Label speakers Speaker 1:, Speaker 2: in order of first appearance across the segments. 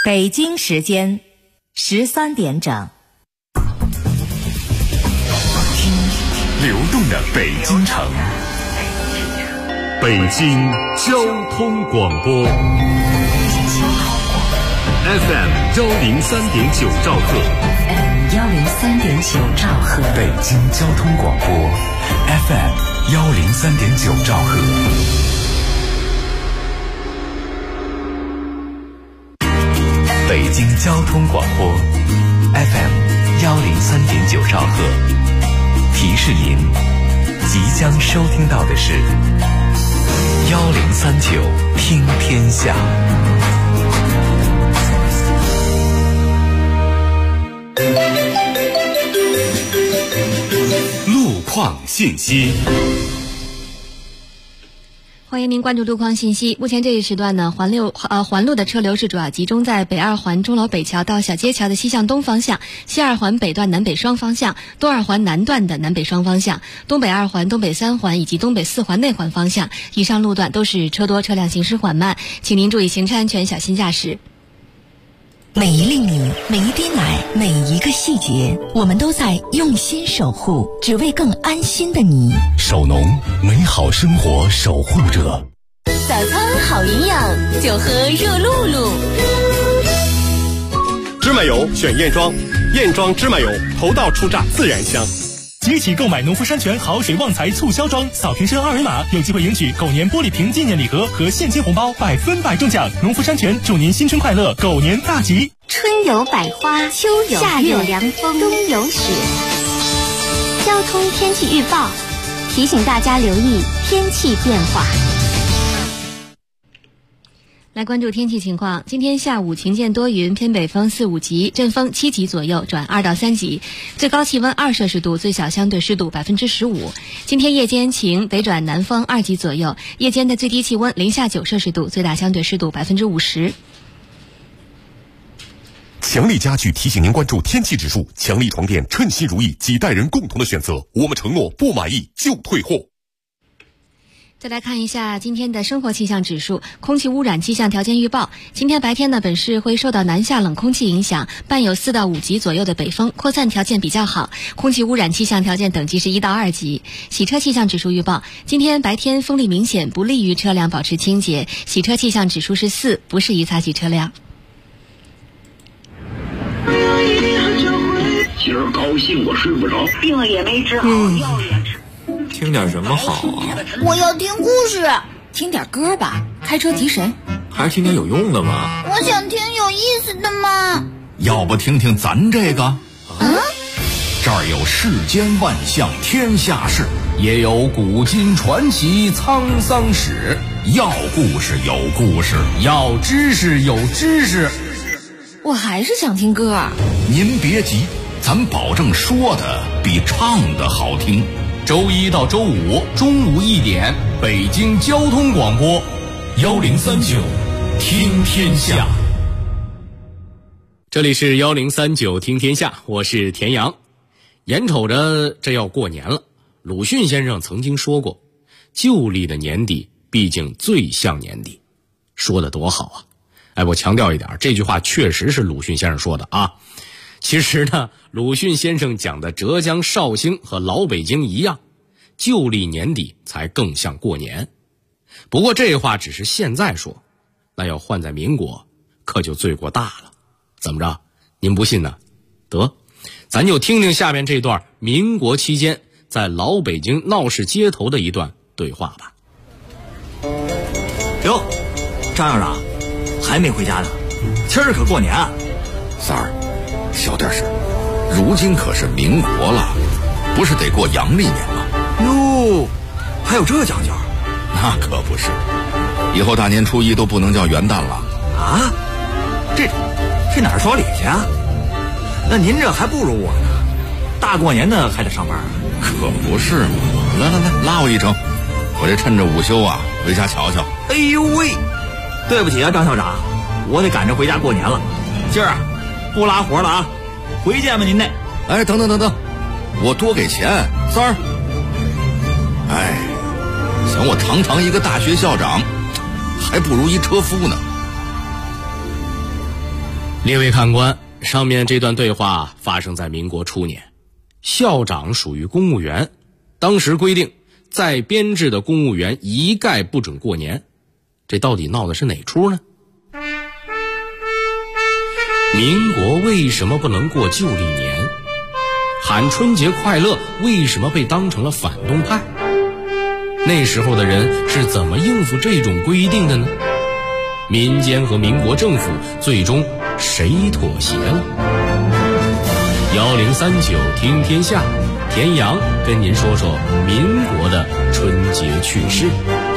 Speaker 1: 北京时间13点整。
Speaker 2: 听流动的北京城，北京交通广播 FM 103.9兆赫
Speaker 3: 103.9兆赫，
Speaker 2: 北京交通广播 FM 103.9兆赫。北京交通广播 FM 103.9兆赫，提示您即将收听到的是1039听天下。路况信息。
Speaker 4: 欢迎您关注路况信息。目前这一时段呢，环路的车流是主要集中在北二环钟楼北桥到小街桥的西向东方向，西二环北段南北双方向，东二环南段的南北双方向，东北二环、东北三环以及东北四环内环方向。以上路段都是车多，车辆行驶缓慢，请您注意行车安全，小心驾驶。
Speaker 3: 每一粒米，每一滴奶，每一个细节，我们都在用心守护，只为更安心的你。
Speaker 2: 首农，美好生活守护者。
Speaker 5: 早餐好营养，就喝热露露。
Speaker 6: 芝麻油选燕庄，燕庄芝麻油头道出榨，自然香。
Speaker 7: 即日起购买农夫山泉好水旺财促销装，扫瓶身二维码，有机会赢取狗年玻璃瓶纪念礼盒和现金红包，100%中奖。农夫山泉祝您新春快乐，狗年大吉。
Speaker 8: 春有百花，秋有夏有凉风，冬有雪。交通天气预报提醒大家留意天气变化。
Speaker 4: 来关注天气情况。今天下午晴间多云，偏北风4、5级，阵风7级左右转2到3级，最高气温2摄氏度，最小相对湿度15%。今天夜间晴，北转南风2级左右，夜间的最低气温零下9摄氏度，最大相对湿度50%。
Speaker 2: 强力家具提醒您关注天气指数，强力床垫称心如意，几代人共同的选择，我们承诺不满意就退货。
Speaker 4: 再来看一下今天的生活气象指数，空气污染气象条件预报。今天白天呢，本市会受到南下冷空气影响，伴有4到5级左右的北风，扩散条件比较好，空气污染气象条件等级是1到2级。洗车气象指数预报，今天白天风力明显，不利于车辆保持清洁，洗车气象指数是4，不适宜擦洗车辆。
Speaker 9: 今儿高兴我睡不着，病了也没治好，药也吃。
Speaker 10: 听点什么好啊？
Speaker 11: 我要听故事。
Speaker 12: 听点歌吧，开车提神。
Speaker 10: 还是听点有用的吗？
Speaker 11: 我想听有意思的嘛。
Speaker 13: 要不听听咱这个？这儿有世间万象天下事，也有古今传奇沧桑史。要故事有故事，要知识有知识。
Speaker 12: 我还是想听歌。
Speaker 13: 您别急，咱保证说的比唱的好听。周一到周五中午1点，北京交通广播1039听天下。
Speaker 14: 这里是1039听天下，我是田阳。眼瞅着这要过年了，鲁迅先生曾经说过，旧历的年底毕竟最像年底，说得多好啊！我强调一点，这句话确实是鲁迅先生说的啊。其实呢，鲁迅先生讲的浙江绍兴和老北京一样，旧历年底才更像过年。不过这话只是现在说，那要换在民国，可就罪过大了。怎么着？您不信呢？得，咱就听听下面这段民国期间在老北京闹市街头的一段对话吧。
Speaker 15: 哟，张校长还没回家呢，今儿可过年啊！
Speaker 13: 三儿，小点声，如今可是民国了，不是得过阳历年吗？
Speaker 15: 哟，还有这讲究？
Speaker 13: 那可不是，以后大年初一都不能叫元旦了
Speaker 15: 啊！这哪儿说理去啊？那您这还不如我呢，大过年的还得上班。
Speaker 13: 可不是嘛！来，拉我一程，我这趁着午休啊，回家瞧瞧。
Speaker 15: 哎呦喂，对不起啊，张校长，我得赶着回家过年了，今儿啊不拉活了啊，回见吧您那。
Speaker 13: 哎，等，我多给钱，三儿。哎，想我堂一个大学校长，还不如一车夫呢。
Speaker 14: 列位看官，上面这段对话发生在民国初年，校长属于公务员，当时规定在编制的公务员一概不准过年，这到底闹的是哪出呢？民国为什么不能过旧历年？喊春节快乐为什么被当成了反动派？那时候的人是怎么应付这种规定的呢？民间和民国政府最终谁妥协了？1039听天下，田阳跟您说说民国的春节趣事。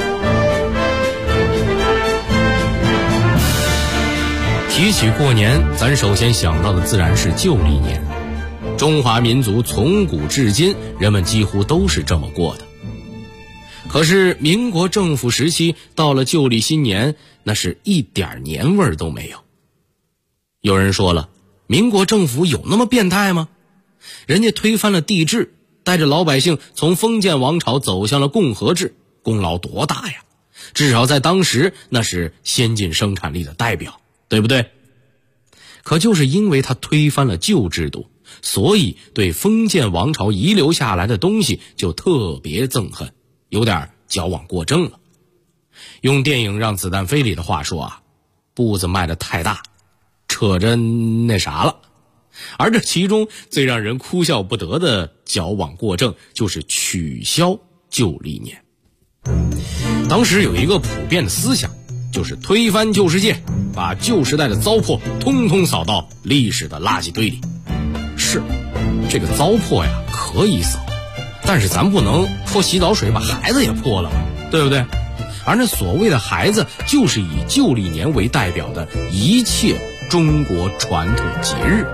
Speaker 14: 提起过年，咱首先想到的自然是旧历年。中华民族从古至今，人们几乎都是这么过的。可是民国政府时期到了旧历新年，那是一点年味儿都没有。有人说了，民国政府有那么变态吗？人家推翻了帝制，带着老百姓从封建王朝走向了共和制，功劳多大呀！至少在当时那是先进生产力的代表，对不对？可就是因为他推翻了旧制度，所以对封建王朝遗留下来的东西就特别憎恨，有点矫枉过正了。用电影《让子弹飞》里的话说啊，步子迈得太大，扯着那啥了。而这其中最让人哭笑不得的矫枉过正，就是取消旧历年。当时有一个普遍的思想，就是推翻旧世界，把旧时代的糟粕通通扫到历史的垃圾堆里。是，这个糟粕呀可以扫，但是咱不能泼洗澡水把孩子也泼了，对不对？而那所谓的孩子，就是以旧历年为代表的一切中国传统节日。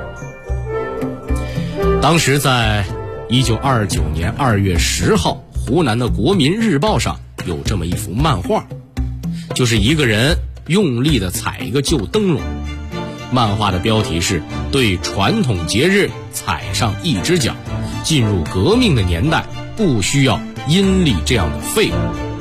Speaker 14: 当时在1929年2月10号，湖南的《国民日报》上有这么一幅漫画，就是一个人用力地踩一个旧灯笼。漫画的标题是对传统节日踩上一只脚，进入革命的年代不需要阴历这样的废物。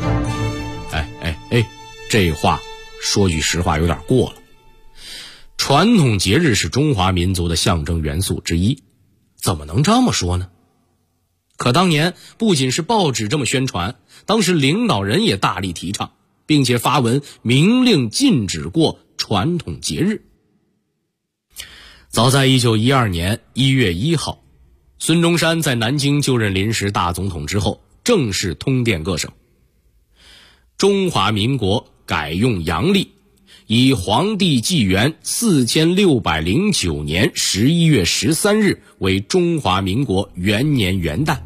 Speaker 14: 这话说句实话有点过了。传统节日是中华民族的象征元素之一，怎么能这么说呢？可当年不仅是报纸这么宣传，当时领导人也大力提倡，并且发文明令禁止过传统节日。早在1912年1月1号，孙中山在南京就任临时大总统之后，正式通电各省，中华民国改用阳历，以皇帝纪元4609年11月13日为中华民国元年元旦。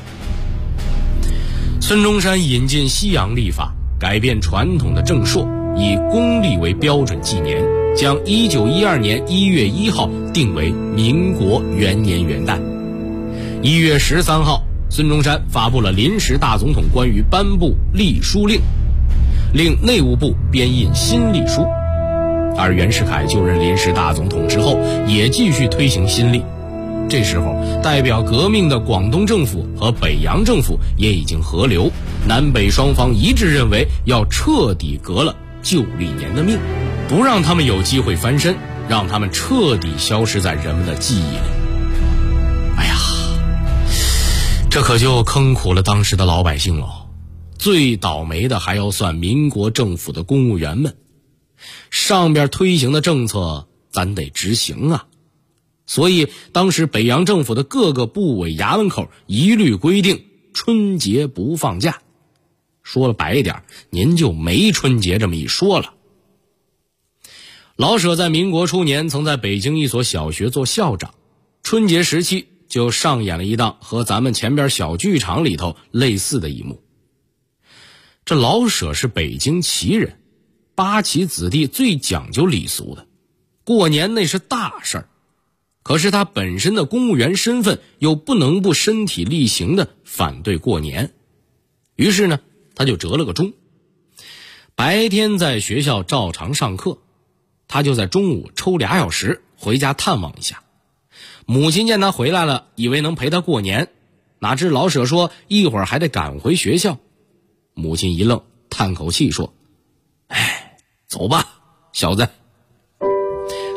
Speaker 14: 孙中山引进西洋历法，改变传统的正朔，以公历为标准纪年，将1912年1月1号定为民国元年元旦。1月13号，孙中山发布了临时大总统关于颁布历书令，令内务部编印新历书。而袁世凯就任临时大总统之后，也继续推行新历。这时候代表革命的广东政府和北洋政府也已经合流，南北双方一致认为要彻底革了旧历年的命，不让他们有机会翻身，让他们彻底消失在人们的记忆里。哎呀，这可就坑苦了当时的老百姓了。最倒霉的还要算民国政府的公务员们，上边推行的政策咱得执行啊。所以当时北洋政府的各个部委衙门口一律规定春节不放假。说了白一点，您就没春节这么一说了。老舍在民国初年曾在北京一所小学做校长，春节时期就上演了一档和咱们前边小剧场里头类似的一幕。这老舍是北京旗人，八旗子弟最讲究礼俗的，过年那是大事儿。可是他本身的公务员身份又不能不身体力行的反对过年，于是呢，他就折了个中。白天在学校照常上课，他就在中午抽2小时回家探望一下。母亲见他回来了，以为能陪他过年，哪知老舍说一会儿还得赶回学校。母亲一愣，叹口气说：“哎，走吧，小子。”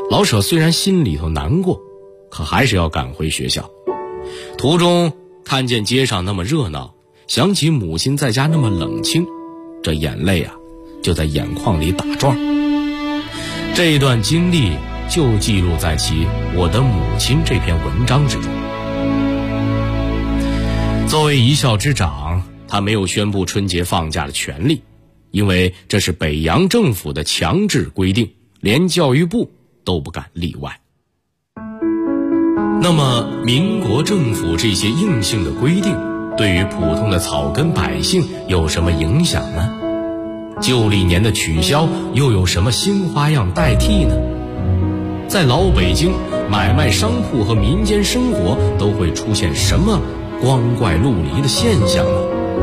Speaker 14: 老舍虽然心里头难过，可还是要赶回学校。途中看见街上那么热闹，想起母亲在家那么冷清，这眼泪啊就在眼眶里打转。这一段经历就记录在其《我的母亲》这篇文章之中。作为一校之长，他没有宣布春节放假的权利，因为这是北洋政府的强制规定，连教育部都不敢例外。那么民国政府这些硬性的规定对于普通的草根百姓有什么影响呢？旧历年的取消又有什么新花样代替呢？在老北京，买卖商铺和民间生活都会出现什么光怪陆离的现象呢？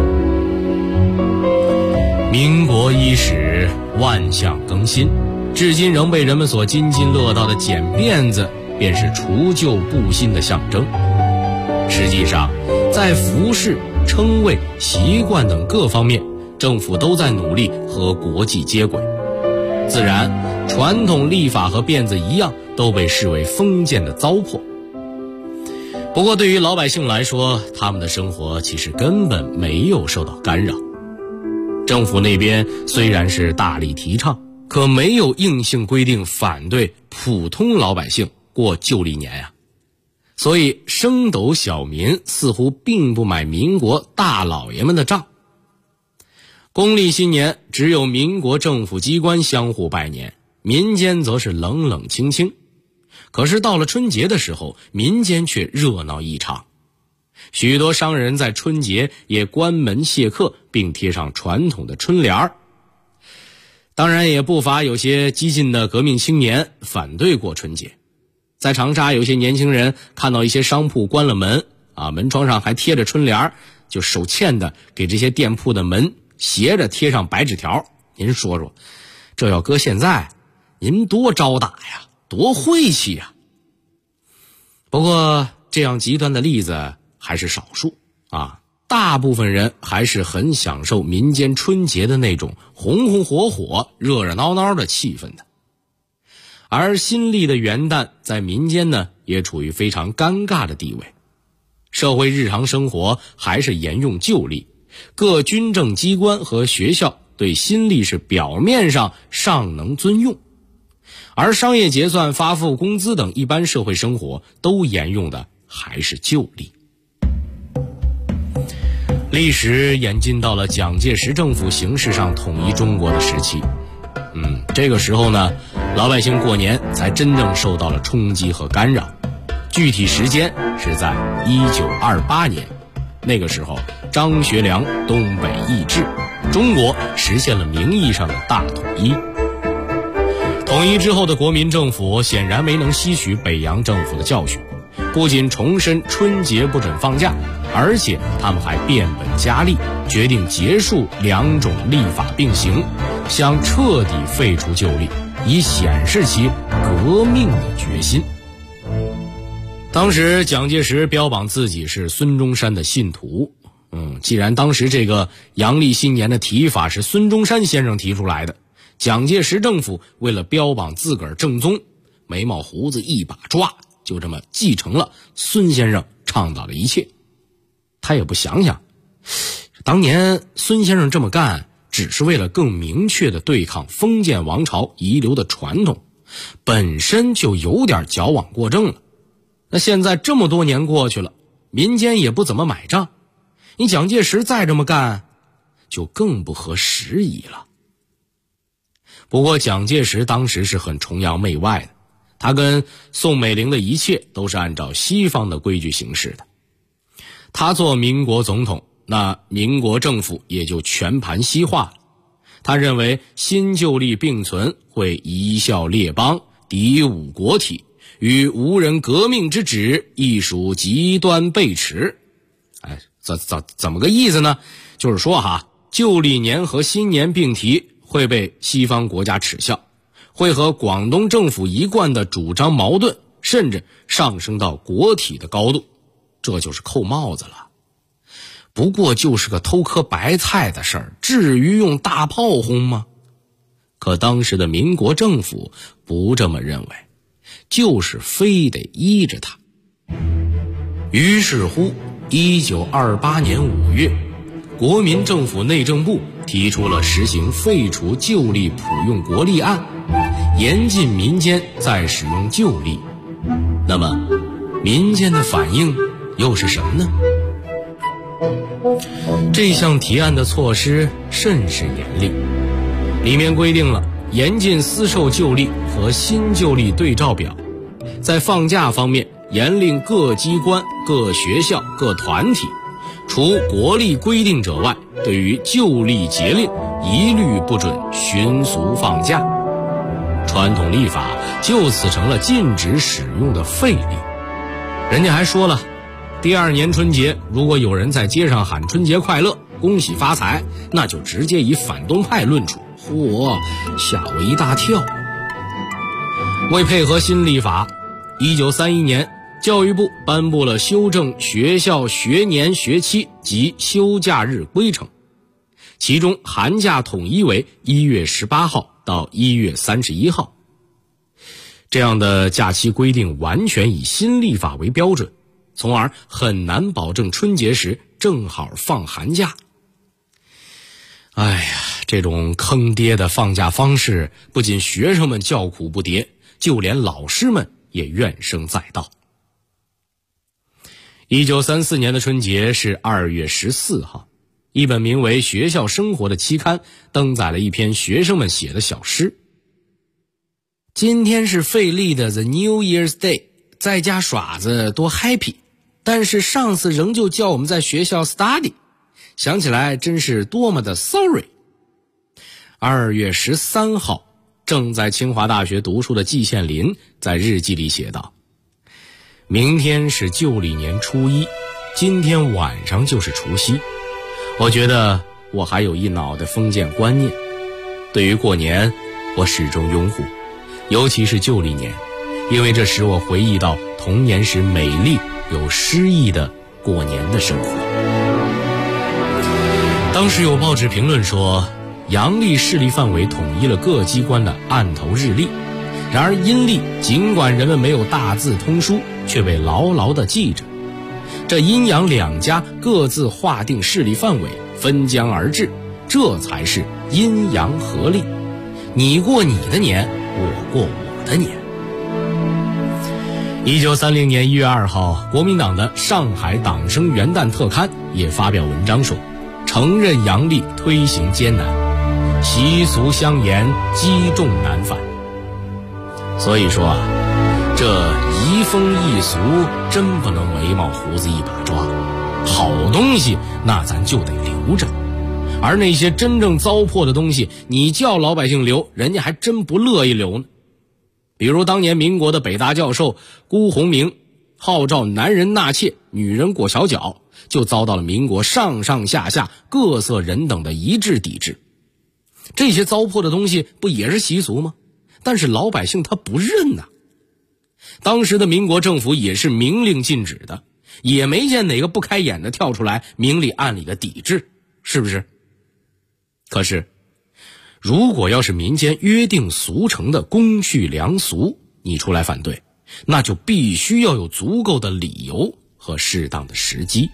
Speaker 14: 民国伊始，万象更新，至今仍被人们所津津乐道的剪辫子便是除旧布新的象征。实际上，在服饰、称谓、习惯等各方面，政府都在努力和国际接轨。自然，传统历法和辫子一样，都被视为封建的糟粕。不过对于老百姓来说，他们的生活其实根本没有受到干扰。政府那边虽然是大力提倡，可没有硬性规定反对普通老百姓过旧历年呀。所以升斗小民似乎并不买民国大老爷们的账。公历新年只有民国政府机关相互拜年，民间则是冷冷清清。可是到了春节的时候，民间却热闹异常。许多商人在春节也关门谢客，并贴上传统的春联儿。当然也不乏有些激进的革命青年反对过春节。在长沙，有些年轻人看到一些商铺关了门门窗上还贴着春联儿，就手欠的给这些店铺的门斜着贴上白纸条。您说说，这要搁现在，您多招打呀，多晦气呀！不过这样极端的例子还是少数大部分人还是很享受民间春节的那种红红火火、热热闹闹的气氛的。而新历的元旦在民间呢，也处于非常尴尬的地位。社会日常生活还是沿用旧历，各军政机关和学校对新历是表面上尚能遵用，而商业结算、发付工资等一般社会生活都沿用的还是旧历。历史演进到了蒋介石政府形式上统一中国的时期。这个时候呢，老百姓过年才真正受到了冲击和干扰。具体时间是在1928年，那个时候张学良东北易帜，中国实现了名义上的大统一。统一之后的国民政府显然没能吸取北洋政府的教训，不仅重申春节不准放假，而且他们还变本加厉，决定结束两种历法并行，想彻底废除旧历，以显示其革命的决心。当时蒋介石标榜自己是孙中山的信徒。既然当时这个阳历新年的提法是孙中山先生提出来的，蒋介石政府为了标榜自个儿正宗，眉毛胡子一把抓，就这么继承了孙先生倡导的一切。他也不想想，当年孙先生这么干只是为了更明确地对抗封建王朝遗留的传统，本身就有点矫枉过正了。那现在这么多年过去了，民间也不怎么买账，你蒋介石再这么干就更不合时宜了。不过蒋介石当时是很崇洋媚外的，他跟宋美龄的一切都是按照西方的规矩行事的。他做民国总统，那民国政府也就全盘西化了。他认为新旧历并存会贻笑列邦，诋侮国体，与无人革命之旨亦属极端背驰。怎么个意思呢？就是说旧历年和新年并提会被西方国家耻笑，会和广东政府一贯的主张矛盾，甚至上升到国体的高度，这就是扣帽子了。不过就是个偷颗白菜的事儿，至于用大炮轰吗？可当时的民国政府不这么认为， 就是非得依着它。于是乎1928年5月，国民政府内政部提出了实行废除旧历普用国历案，严禁民间再使用旧历。那么民间的反应又是什么呢？这项提案的措施甚是严厉，里面规定了严禁私售旧历和新旧历对照表，在放假方面严令各机关、各学校、各团体，除国历规定者外，对于旧历节令一律不准巡俗放假。传统历法就此成了禁止使用的废历。人家还说了，第二年春节如果有人在街上喊春节快乐、恭喜发财，那就直接以反动派论处。嚯，吓我一大跳。为配合新历法，1931年教育部颁布了修正学校学年学期及休假日规程，其中寒假统一为1月18号到1月31号。这样的假期规定完全以新历法为标准，从而很难保证春节时正好放寒假。哎呀，这种坑爹的放假方式，不仅学生们叫苦不迭，就连老师们也怨声载道。1934年的春节是2月14号，一本名为《学校生活》的期刊登载了一篇学生们写的小诗。今天是费力的 The New Year's Day， 在家耍子多 happy， 但是上司仍旧叫我们在学校 study， 想起来真是多么的 sorry。 2月13号，正在清华大学读书的季羡林在日记里写道，明天是旧历年初一，今天晚上就是除夕。我觉得我还有一脑袋封建观念，对于过年我始终拥护，尤其是旧历年，因为这使我回忆到童年时美丽有诗意的过年的生活。当时有报纸评论说，阳历势力范围统一了各机关的案头日历，然而阴历尽管人们没有大字通书，却被牢牢地记着。这阴阳两家各自划定势力范围，分疆而治，这才是阴阳合力。你过你的年，我过我的年。1930年1月2号，国民党的上海党生元旦特刊也发表文章说，承认阳历推行艰难，习俗相沿，积重难返。所以说这移风易俗真不能眉毛胡子一把抓，好东西那咱就得留着，而那些真正糟粕的东西，你叫老百姓留，人家还真不乐意留呢。比如当年民国的北大教授辜鸿铭号召男人纳妾，女人裹小脚，就遭到了民国上上下下各色人等的一致抵制。这些糟粕的东西不也是习俗吗？但是老百姓他不认呐。当时的民国政府也是明令禁止的，也没见哪个不开眼的跳出来明里暗里的抵制，是不是？可是如果要是民间约定俗成的公序良俗，你出来反对，那就必须要有足够的理由和适当的时机。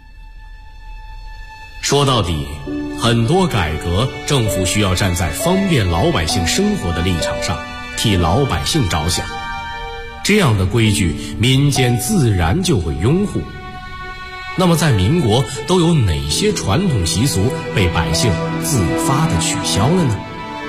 Speaker 14: 说到底，很多改革政府需要站在方便老百姓生活的立场上，替老百姓着想，这样的规矩民间自然就会拥护。那么在民国都有哪些传统习俗被百姓自发的取消了呢？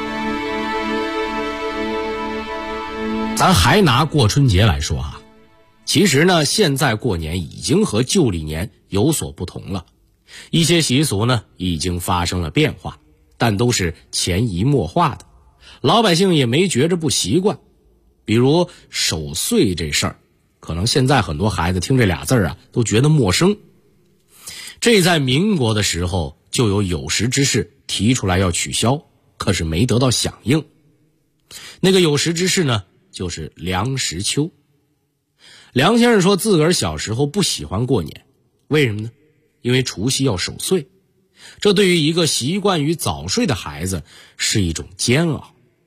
Speaker 14: 咱还拿过春节来说啊，其实呢，现在过年已经和旧历年有所不同了，一些习俗呢已经发生了变化，但都是潜移默化的，老百姓也没觉着不习惯。比如守岁这事儿，可能现在很多孩子听这俩字啊都觉得陌生。这在民国的时候就有识之士提出来要取消，可是没得到响应。那个有识之士呢，就是梁实秋。梁先生说自个儿小时候不喜欢过年，为什么呢？因为除夕要守岁，这对于一个习惯于早睡的孩子是一种煎熬。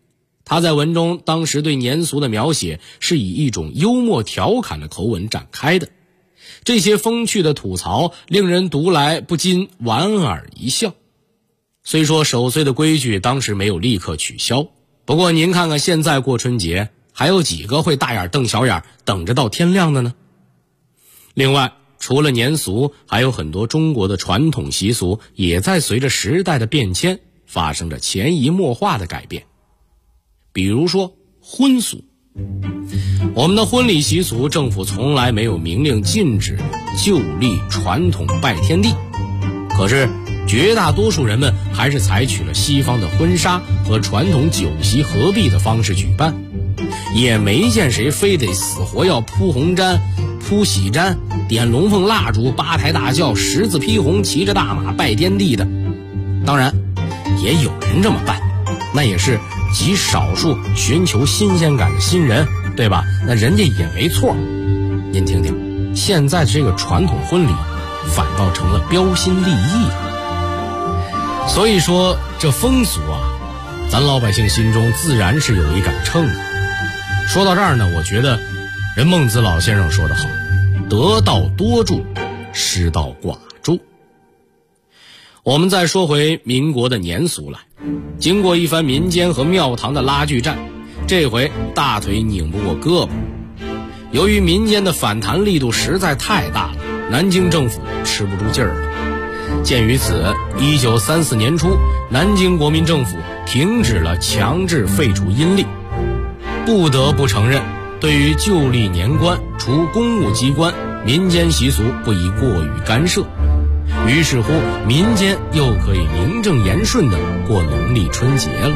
Speaker 14: 他在文中当时对年俗的描写是以一种幽默调侃的口吻展开的，这些风趣的吐槽令人读来不禁莞尔一笑。虽说守岁的规矩当时没有立刻取消，不过您看看现在过春节，还有几个会大眼瞪小眼等着到天亮的呢？另外，除了年俗，还有很多中国的传统习俗也在随着时代的变迁发生着潜移默化的改变。比如说婚俗，我们的婚礼习俗政府从来没有明令禁止旧历传统拜天地，可是绝大多数人们还是采取了西方的婚纱和传统酒席合璧的方式举办，也没见谁非得死活要铺红毡、铺喜毡、点龙凤蜡烛、八抬大轿、十字披红、骑着大马拜天地的。当然也有人这么办，那也是极少数寻求新鲜感的新人，对吧？那人家也没错。您听听，现在这个传统婚礼反倒成了标新立异了。所以说这风俗啊，咱老百姓心中自然是有一杆秤的。说到这儿呢，我觉得人孟子老先生说得好，得道多助，失道寡助。我们再说回民国的年俗来，经过一番民间和庙堂的拉锯战，这回大腿拧不过胳膊。由于民间的反弹力度实在太大了，南京政府吃不住劲儿了。鉴于此，1934年初，南京国民政府停止了强制废除阴历。不得不承认，对于旧历年关，除公务机关，民间习俗不宜过于干涉。于是乎，民间又可以名正言顺地过农历春节了。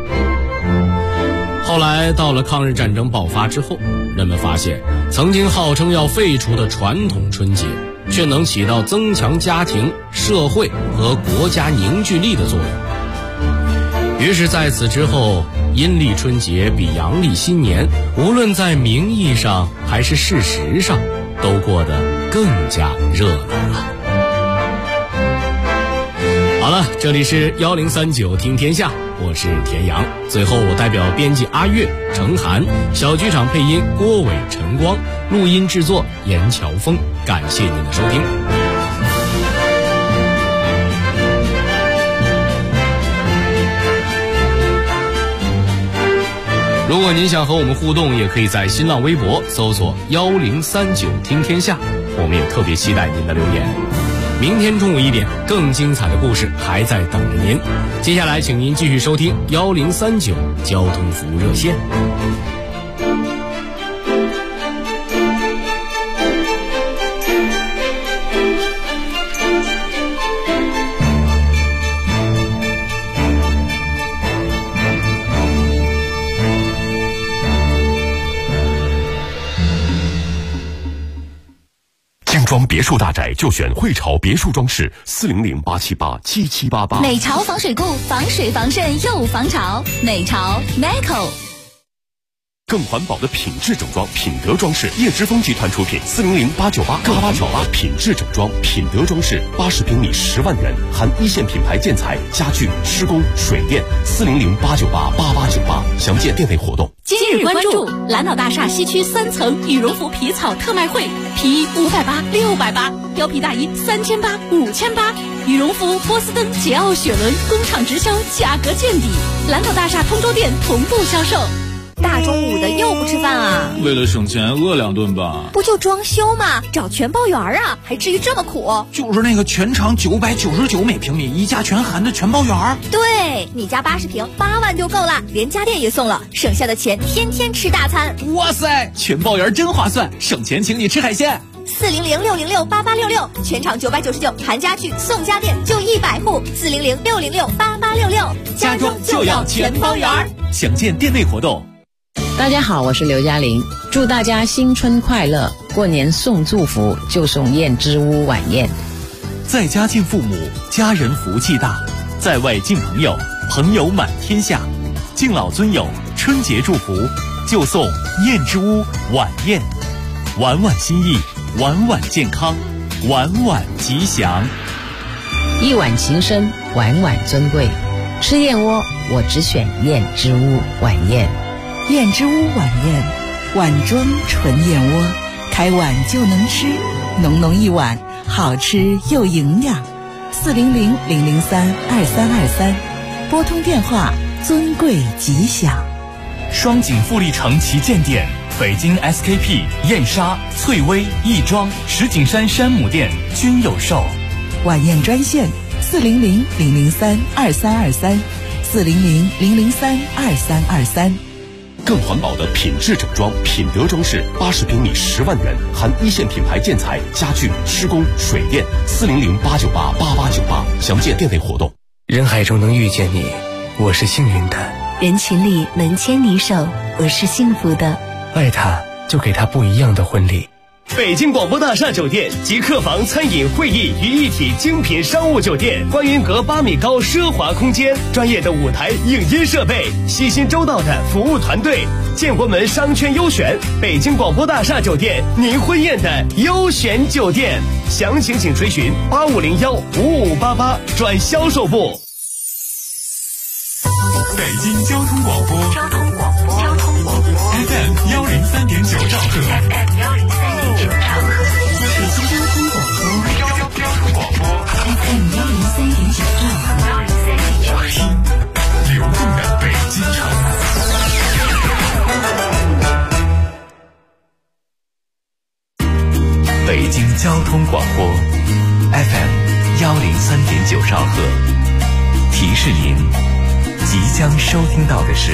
Speaker 14: 后来到了抗日战争爆发之后，人们发现曾经号称要废除的传统春节，却能起到增强家庭、社会和国家凝聚力的作用。于是在此之后，阴历春节比阳历新年，无论在名义上还是事实上，都过得更加热闹了。好了，这里是1039听天下，我是田阳。最后我代表编辑阿月、程涵，小剧场配音郭伟、陈光，录音制作严乔峰，感谢您的收听。如果您想和我们互动，也可以在新浪微博搜索1039听天下，我们也特别期待您的留言。明天中午1点，更精彩的故事还在等着您。接下来请您继续收听1039交通服务热线。
Speaker 16: 装别墅大宅就选汇潮别墅装饰，400-878-7788。
Speaker 3: 美潮防水固，防水防渗又防潮。美潮 Meco。
Speaker 16: 更环保的品质整装，品德装饰，叶之峰集团出品，400-898-8898。品质整装，品德装饰，80平米10万元，含一线品牌建材、家具、施工、水电，400-898-8898。详见店内活动。
Speaker 3: 今日关注蓝岛大厦西区3层羽绒服皮草特卖会，皮衣580、680，貂皮大衣3800、5800，羽绒服波司登、捷奥雪伦工厂直销，价格见底。蓝岛大厦通州店同步销售。
Speaker 11: 大中午的又不吃饭啊？
Speaker 10: 为了省钱饿2顿吧。
Speaker 11: 不就装修吗？找全包园啊，还至于这么苦？
Speaker 17: 就是那个全长999每平米，一价全含的全包园。
Speaker 11: 对，你家80平8万就够了，连家电也送了，省下的钱天天吃大餐。
Speaker 17: 哇塞，全包园真划算，省钱请你吃海鲜。
Speaker 11: 400-606-8866，全场999，含家具送家电，就100户。400-606-8866，
Speaker 17: 家装就要全包园。详见店内活动。
Speaker 18: 大家好，我是刘嘉玲，祝大家新春快乐！过年送祝福就送燕之屋晚宴。
Speaker 19: 在家敬父母，家人福气大；在外敬朋友，朋友满天下。敬老尊友，春节祝福就送燕之屋晚宴，晚晚心意，晚晚健康，晚晚吉祥。
Speaker 18: 一碗情深，晚晚尊贵。吃燕窝我只选燕之屋晚宴。
Speaker 20: 燕之屋晚宴，碗装纯燕窝，开碗就能吃，浓浓一碗，好吃又营养。400-003-2323，拨通电话，尊贵吉祥。
Speaker 7: 双井富力城旗舰店、北京 SKP、燕莎、翠微、亦庄、石景山山姆店均有售。
Speaker 20: 晚宴专线400-003-2323，400-003-2323。
Speaker 16: 更环保的品质整装，品德装饰，80平米10万元，含一线品牌建材、家具、施工、水电。400-898-8898，详见店内活动。
Speaker 21: 人海中能遇见你，我是幸运的；
Speaker 22: 人群里能牵你手，我是幸福的。
Speaker 21: 爱他，就给他不一样的婚礼。
Speaker 6: 北京广播大厦酒店集客房、餐饮、会议于一体精品商务酒店，观云阁8米高奢华空间，专业的舞台影音设备，细心周到的服务团队，建国门商圈优选，北京广播大厦酒店，您婚宴的优选酒店。详情请垂询8501-5588转销售部。
Speaker 7: 北京交通广播FM 103.9兆赫，
Speaker 22: 北京交通广播FM 103.9兆赫，
Speaker 7: 听流动的北京城。
Speaker 2: 北京交通广播 FM 103.9兆赫，提示您即将收听到的是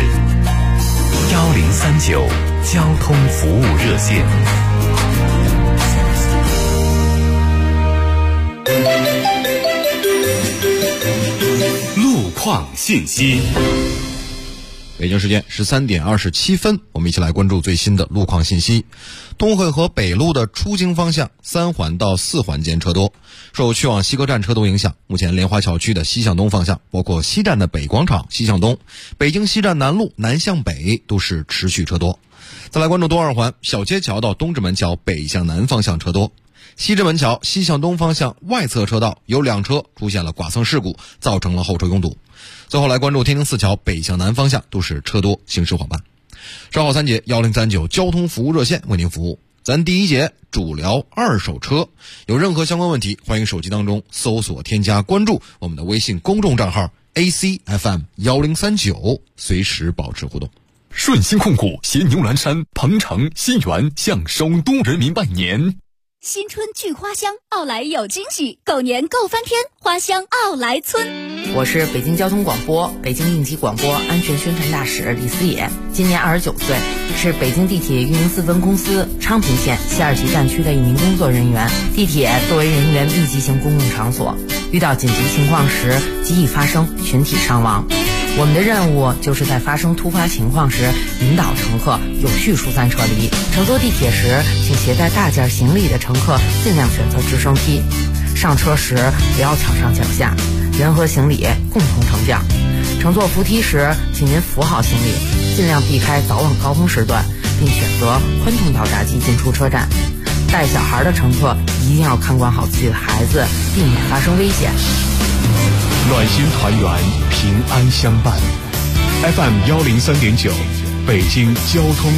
Speaker 2: 1039交通服务热线。
Speaker 16: 路况信息。
Speaker 23: 北京时间13点27分，我们一起来关注最新的路况信息。东汇河北路的出京方向3环到4环间车多，受去往西客站车多影响，目前莲花桥区的西向东方向，包括西站的北广场西向东、北京西站南路南向北都是持续车多。再来关注东二环小街桥到东直门桥北向南方向车多，西直门桥西向东方向外侧车道有2车出现了剐蹭事故，造成了后车拥堵。最后来关注天津4桥北向南方向都是车多，行驶缓慢。稍后3节1039交通服务热线为您服务。咱第1节主聊二手车，有任何相关问题，欢迎手机当中搜索添加关注我们的微信公众账号 ACFM1039，随时保持互动。
Speaker 16: 顺鑫控股携牛栏山、鹏城、新源向首都人民拜年。
Speaker 3: 新春聚花香，奥莱有惊喜，狗年够翻天，花香奥莱村。
Speaker 18: 我是北京交通广播北京应急广播安全宣传大使李思野，今年29岁，是北京地铁运营4分公司昌平线西二旗站区的一名工作人员。地铁作为人员密集型公共场所，遇到紧急情况时极易发生群体伤亡。我们的任务就是在发生突发情况时引导乘客有序疏散撤离。乘坐地铁时，请携带大件行李的乘客尽量选择直升梯。上车时不要抢上抢下，人和行李共同升降。乘坐扶梯时，请您扶好行李，尽量避开早晚高峰时段，并选择宽通道闸机进出车站。带小孩的乘客一定要看管好自己的孩子，避免发生危险。
Speaker 16: 暖心团圆，平安相伴。FM 103.9，北京交通